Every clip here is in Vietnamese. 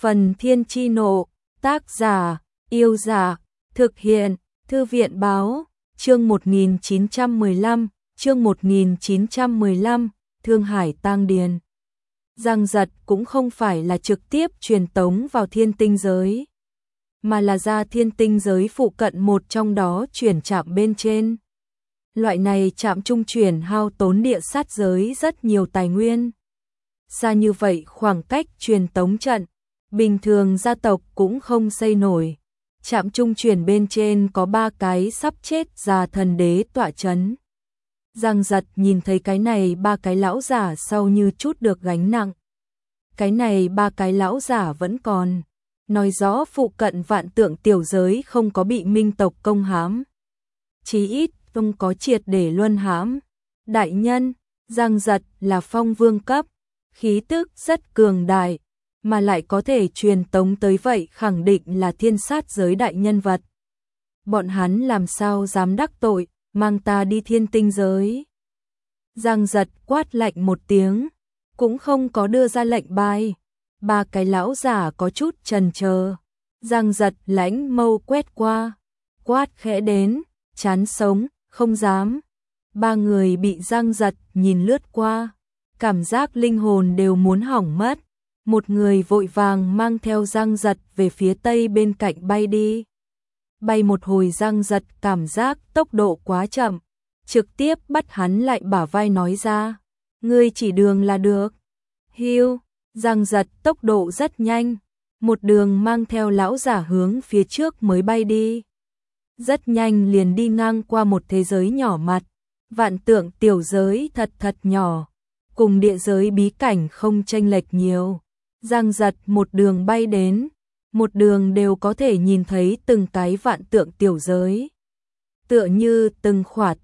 Phần Thiên Chi Nộ, tác giả, Yêu Giả, thực hiện, Thư viện Báo, chương 1915, Thương Hải Tang Điền. Giang Giật cũng không phải là trực tiếp truyền tống vào thiên tinh giới, mà là ra thiên tinh giới phụ cận một trong đó chuyển trạm bên trên. Loại này trạm trung chuyển hao tốn địa sát giới rất nhiều tài nguyên. Xa như vậy khoảng cách truyền tống trận, bình thường gia tộc cũng không xây nổi. Trạm trung chuyển bên trên có 3 cái sắp chết già thần đế tọa chấn. Giang Giật nhìn thấy cái này 3 cái lão giả sau như chút được gánh nặng. Cái này 3 cái lão giả vẫn còn, nói rõ phụ cận vạn tượng tiểu giới không có bị minh tộc công hãm. Chí ít không có triệt để luân hãm. Đại nhân, Giang Giật là phong vương cấp, khí tức rất cường đại, mà lại có thể truyền tống tới vậy khẳng định là thiên sát giới đại nhân vật. Bọn hắn làm sao dám đắc tội, mang ta đi thiên tinh giới. Giang Giật quát lạnh một tiếng, cũng không có đưa ra lệnh bài. 3 cái lão giả có chút chần chờ. Giang Giật lãnh mâu quét qua, quát khẽ đến, chán sống, không dám. 3 người bị Giang Giật nhìn lướt qua, cảm giác linh hồn đều muốn hỏng mất. Một người vội vàng mang theo Giang Giật về phía tây bên cạnh bay đi. Bay một hồi Giang Giật cảm giác tốc độ quá chậm, trực tiếp bắt hắn lại bả vai nói ra, ngươi chỉ đường là được. Hiu, Giang Giật tốc độ rất nhanh, một đường mang theo lão giả hướng phía trước mới bay đi. Rất nhanh liền đi ngang qua một thế giới nhỏ mặt, vạn tượng tiểu giới thật nhỏ, cùng địa giới bí cảnh không chênh lệch nhiều. Giang Giật một đường bay đến, một đường đều có thể nhìn thấy từng cái vạn tượng tiểu giới. Tựa như từng khỏa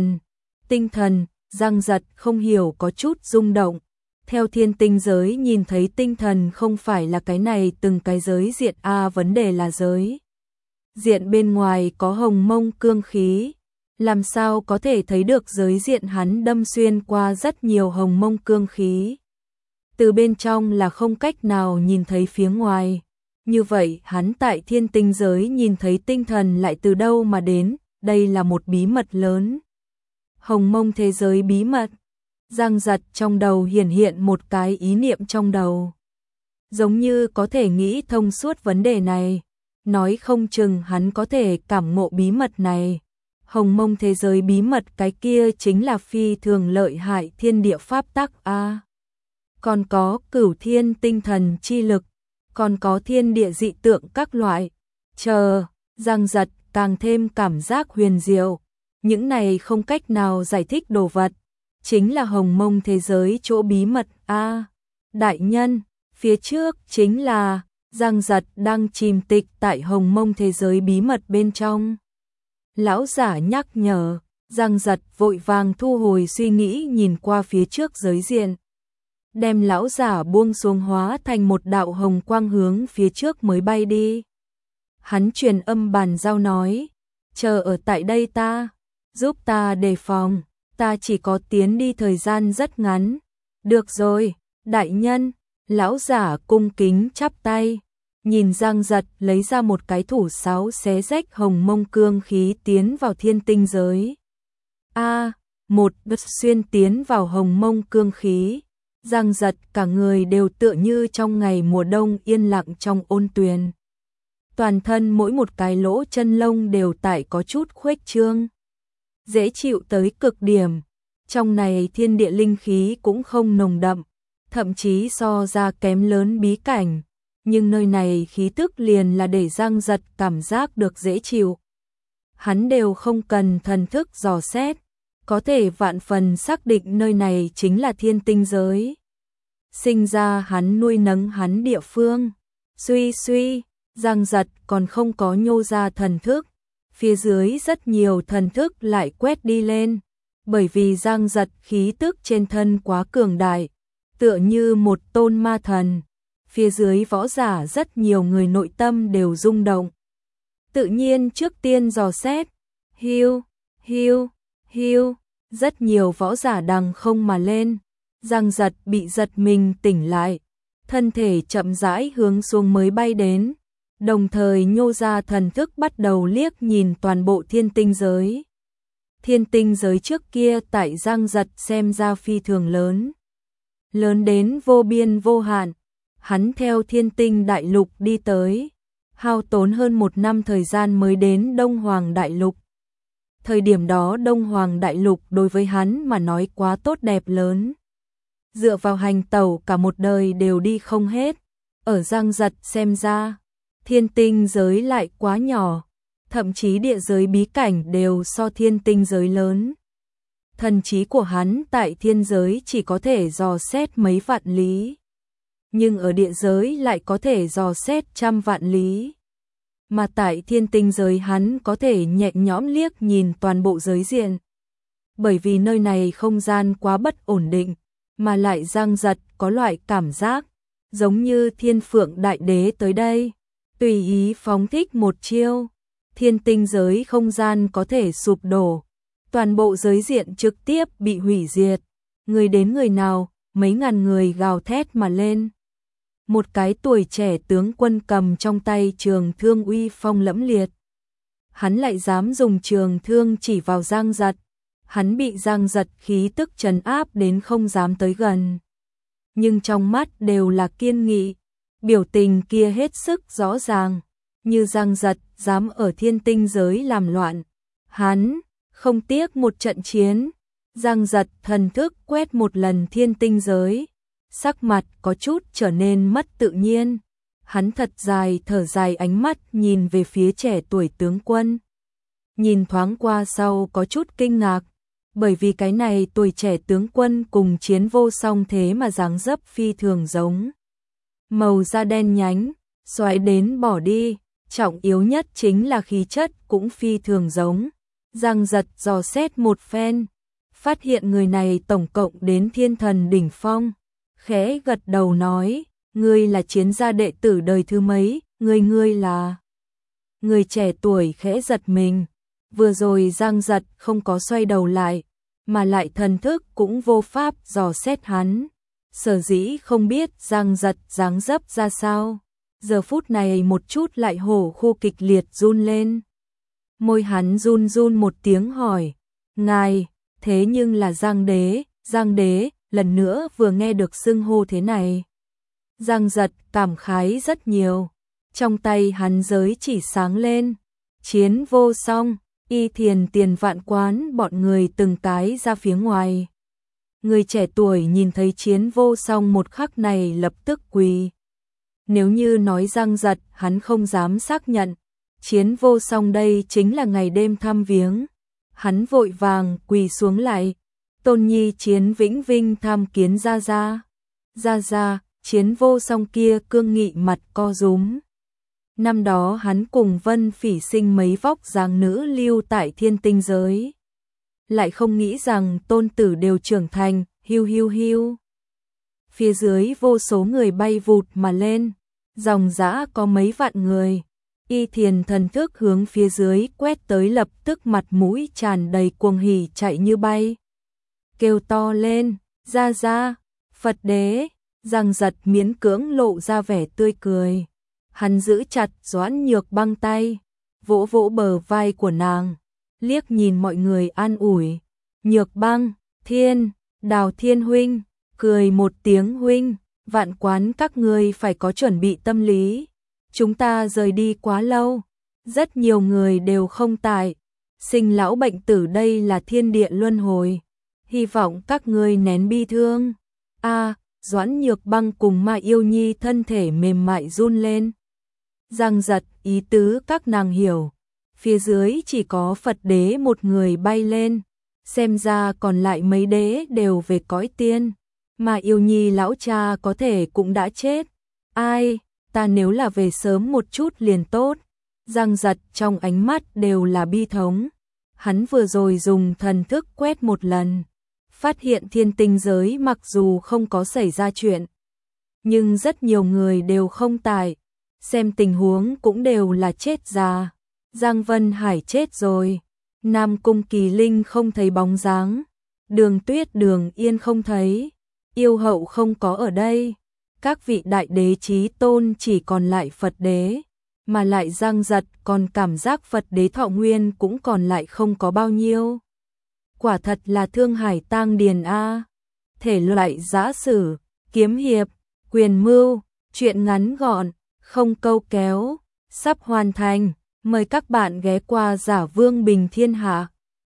tinh thần, Giang Giật không hiểu có chút rung động. Theo thiên tinh giới nhìn thấy tinh thần không phải là cái này từng cái giới diện vấn đề là giới diện bên ngoài có hồng mông cương khí, làm sao có thể thấy được giới diện hắn đâm xuyên qua rất nhiều hồng mông cương khí. Từ bên trong là không cách nào nhìn thấy phía ngoài. Như vậy hắn tại thiên tinh giới nhìn thấy tinh thần lại từ đâu mà đến, đây là một bí mật lớn. Hồng mông thế giới bí mật. Giang Giật trong đầu hiện một cái ý niệm trong đầu. Giống như có thể nghĩ thông suốt vấn đề này, nói không chừng hắn có thể cảm ngộ bí mật này. Hồng mông thế giới bí mật cái kia chính là phi thường lợi hại thiên địa pháp tắc a. Còn có cửu thiên tinh thần chi lực, còn có thiên địa dị tượng các loại. Giang Giật càng thêm cảm giác huyền diệu. Những này không cách nào giải thích đồ vật, chính là hồng mông thế giới chỗ bí mật a. Đại nhân, phía trước chính là Giang Giật đang chìm tịch tại hồng mông thế giới bí mật bên trong. Lão giả nhắc nhở, Giang Giật vội vàng thu hồi suy nghĩ nhìn qua phía trước giới diện. Đem lão giả buông xuống hóa thành một đạo hồng quang hướng phía trước mới bay đi. Hắn truyền âm bàn giao nói, chờ ở tại đây giúp ta đề phòng, ta chỉ có tiến đi thời gian rất ngắn. Được rồi, đại nhân, lão giả cung kính chắp tay, nhìn Giang Giật lấy ra một cái thủ sáo xé rách hồng mông cương khí tiến vào thiên tinh giới. Một bật xuyên tiến vào hồng mông cương khí. Giang Giật cả người đều tựa như trong ngày mùa đông yên lặng trong ôn tuyền. Toàn thân mỗi một cái lỗ chân lông đều tại có chút khuếch trương, dễ chịu tới cực điểm. Trong này thiên địa linh khí cũng không nồng đậm, thậm chí so ra kém lớn bí cảnh, nhưng nơi này khí tức liền là để Giang Giật cảm giác được dễ chịu. Hắn đều không cần thần thức dò xét, có thể vạn phần xác định nơi này chính là thiên tinh giới. Sinh ra hắn nuôi nấng hắn địa phương. Suy, Giang Giật còn không có nhô ra thần thức. Phía dưới rất nhiều thần thức lại quét đi lên. Bởi vì Giang Giật khí tức trên thân quá cường đại, tựa như một tôn ma thần. Phía dưới võ giả rất nhiều người nội tâm đều rung động. Tự nhiên trước tiên dò xét. Hiu, rất nhiều võ giả đằng không mà lên. Giang Giật bị giật mình tỉnh lại, thân thể chậm rãi hướng xuống mới bay đến, đồng thời nhô ra thần thức bắt đầu liếc nhìn toàn bộ thiên tinh giới. Thiên tinh giới trước kia tại Giang Giật xem ra phi thường lớn. Lớn đến vô biên vô hạn, hắn theo thiên tinh đại lục đi tới, hao tốn hơn 1 năm thời gian mới đến Đông Hoàng đại lục. Thời điểm đó Đông Hoàng đại lục đối với hắn mà nói quá tốt đẹp lớn. Dựa vào hành tẩu cả một đời đều đi không hết. Ở Giang Giật xem ra, thiên tinh giới lại quá nhỏ, thậm chí địa giới bí cảnh đều so thiên tinh giới lớn. Thần trí của hắn tại thiên giới chỉ có thể dò xét mấy vạn lý, nhưng ở địa giới lại có thể dò xét trăm vạn lý. Mà tại thiên tinh giới hắn có thể nhẹ nhõm liếc nhìn toàn bộ giới diện. Bởi vì nơi này không gian quá bất ổn định, mà lại Giang Giật có loại cảm giác giống như Thiên Phượng Đại Đế tới đây, tùy ý phóng thích một chiêu, thiên tinh giới không gian có thể sụp đổ, toàn bộ giới diện trực tiếp bị hủy diệt, người đến người nào, mấy ngàn người gào thét mà lên. Một cái tuổi trẻ tướng quân cầm trong tay trường thương uy phong lẫm liệt. Hắn lại dám dùng trường thương chỉ vào Giang Giật. Hắn bị Giang Giật khí tức trấn áp đến không dám tới gần. Nhưng trong mắt đều là kiên nghị, biểu tình kia hết sức rõ ràng. Như Giang Giật dám ở thiên tinh giới làm loạn. Hắn không tiếc một trận chiến. Giang Giật thần thức quét một lần thiên tinh giới. Sắc mặt có chút trở nên mất tự nhiên. Hắn thật dài thở dài ánh mắt nhìn về phía trẻ tuổi tướng quân. Nhìn thoáng qua sau có chút kinh ngạc. Bởi vì cái này tuổi trẻ tướng quân cùng Chiến Vô Song thế mà dáng dấp phi thường giống. Màu da đen nhánh, xoáy đến bỏ đi, trọng yếu nhất chính là khí chất cũng phi thường giống. Giang Giật dò xét một phen, phát hiện người này tổng cộng đến thiên thần đỉnh phong. Khẽ gật đầu nói, ngươi là Chiến gia đệ tử đời thứ mấy, ngươi là... Người trẻ tuổi khẽ giật mình, vừa rồi Giang Giật không có xoay đầu lại, mà lại thần thức cũng vô pháp dò xét hắn. Sở dĩ không biết Giang Giật dáng dấp ra sao, giờ phút này một chút lại hổ khu kịch liệt run lên. Môi hắn run run một tiếng hỏi, ngài, thế nhưng là Giang Đế, lần nữa vừa nghe được xưng hô thế này. Giang Giật cảm khái rất nhiều, trong tay hắn giới chỉ sáng lên, Chiến Vô Song, Y Thiền Tiền Vạn Quán bọn người từng cái ra phía ngoài. Người trẻ tuổi nhìn thấy Chiến Vô Song một khắc này lập tức quỳ. Nếu như nói Giang Giật hắn không dám xác nhận, Chiến Vô Song đây chính là ngày đêm thăm viếng. Hắn vội vàng quỳ xuống lại, tôn nhi Chiến Vĩnh Vinh tham kiến Gia Gia. Gia Gia, Chiến Vô Song kia cương nghị mặt co rúm. Năm đó hắn cùng Vân Phỉ sinh mấy vóc dáng nữ lưu tại thiên tinh giới. Lại không nghĩ rằng tôn tử đều trưởng thành, hiu. Phía dưới vô số người bay vụt mà lên, dòng dã có mấy vạn người. Y Thiền thần thức hướng phía dưới quét tới lập tức mặt mũi tràn đầy cuồng hỉ chạy như bay. Kêu to lên, Gia Gia, Phật Đế, Giang Giật miễn cưỡng lộ ra vẻ tươi cười. Hắn giữ chặt Doãn Nhược Băng tay, vỗ vỗ bờ vai của nàng, liếc nhìn mọi người an ủi. Nhược Băng, Đào Thiên huynh, cười một tiếng huynh, Vạn Quán các ngươi phải có chuẩn bị tâm lý. Chúng ta rời đi quá lâu, rất nhiều người đều không tại. Sinh lão bệnh tử đây là thiên địa luân hồi. Hy vọng các ngươi nén bi thương. Doãn Nhược Băng cùng Ma Yêu Nhi thân thể mềm mại run lên. Giang Giật ý tứ các nàng hiểu. Phía dưới chỉ có Phật Đế một người bay lên. Xem ra còn lại mấy đế đều về cõi tiên. Ma Yêu Nhi lão cha có thể cũng đã chết. Ai, ta nếu là về sớm một chút liền tốt. Giang Giật trong ánh mắt đều là bi thống. Hắn vừa rồi dùng thần thức quét một lần, phát hiện thiên tinh giới mặc dù không có xảy ra chuyện, nhưng rất nhiều người đều không tại, xem tình huống cũng đều là chết già. Giang Vân Hải chết rồi, Nam Cung Kỳ Linh không thấy bóng dáng, Đường Tuyết Đường Yên không thấy, Yêu Hậu không có ở đây, các vị đại đế chí tôn chỉ còn lại Phật đế, mà lại Giang Giật còn cảm giác Phật đế thọ nguyên cũng còn lại không có bao nhiêu. Quả thật là Thương Hải Tang Điền a. Thể loại giã sử, kiếm hiệp, quyền mưu, truyện ngắn gọn, không câu kéo, sắp hoàn thành. Mời các bạn ghé qua Giả Vương Bình Thiên Hạ.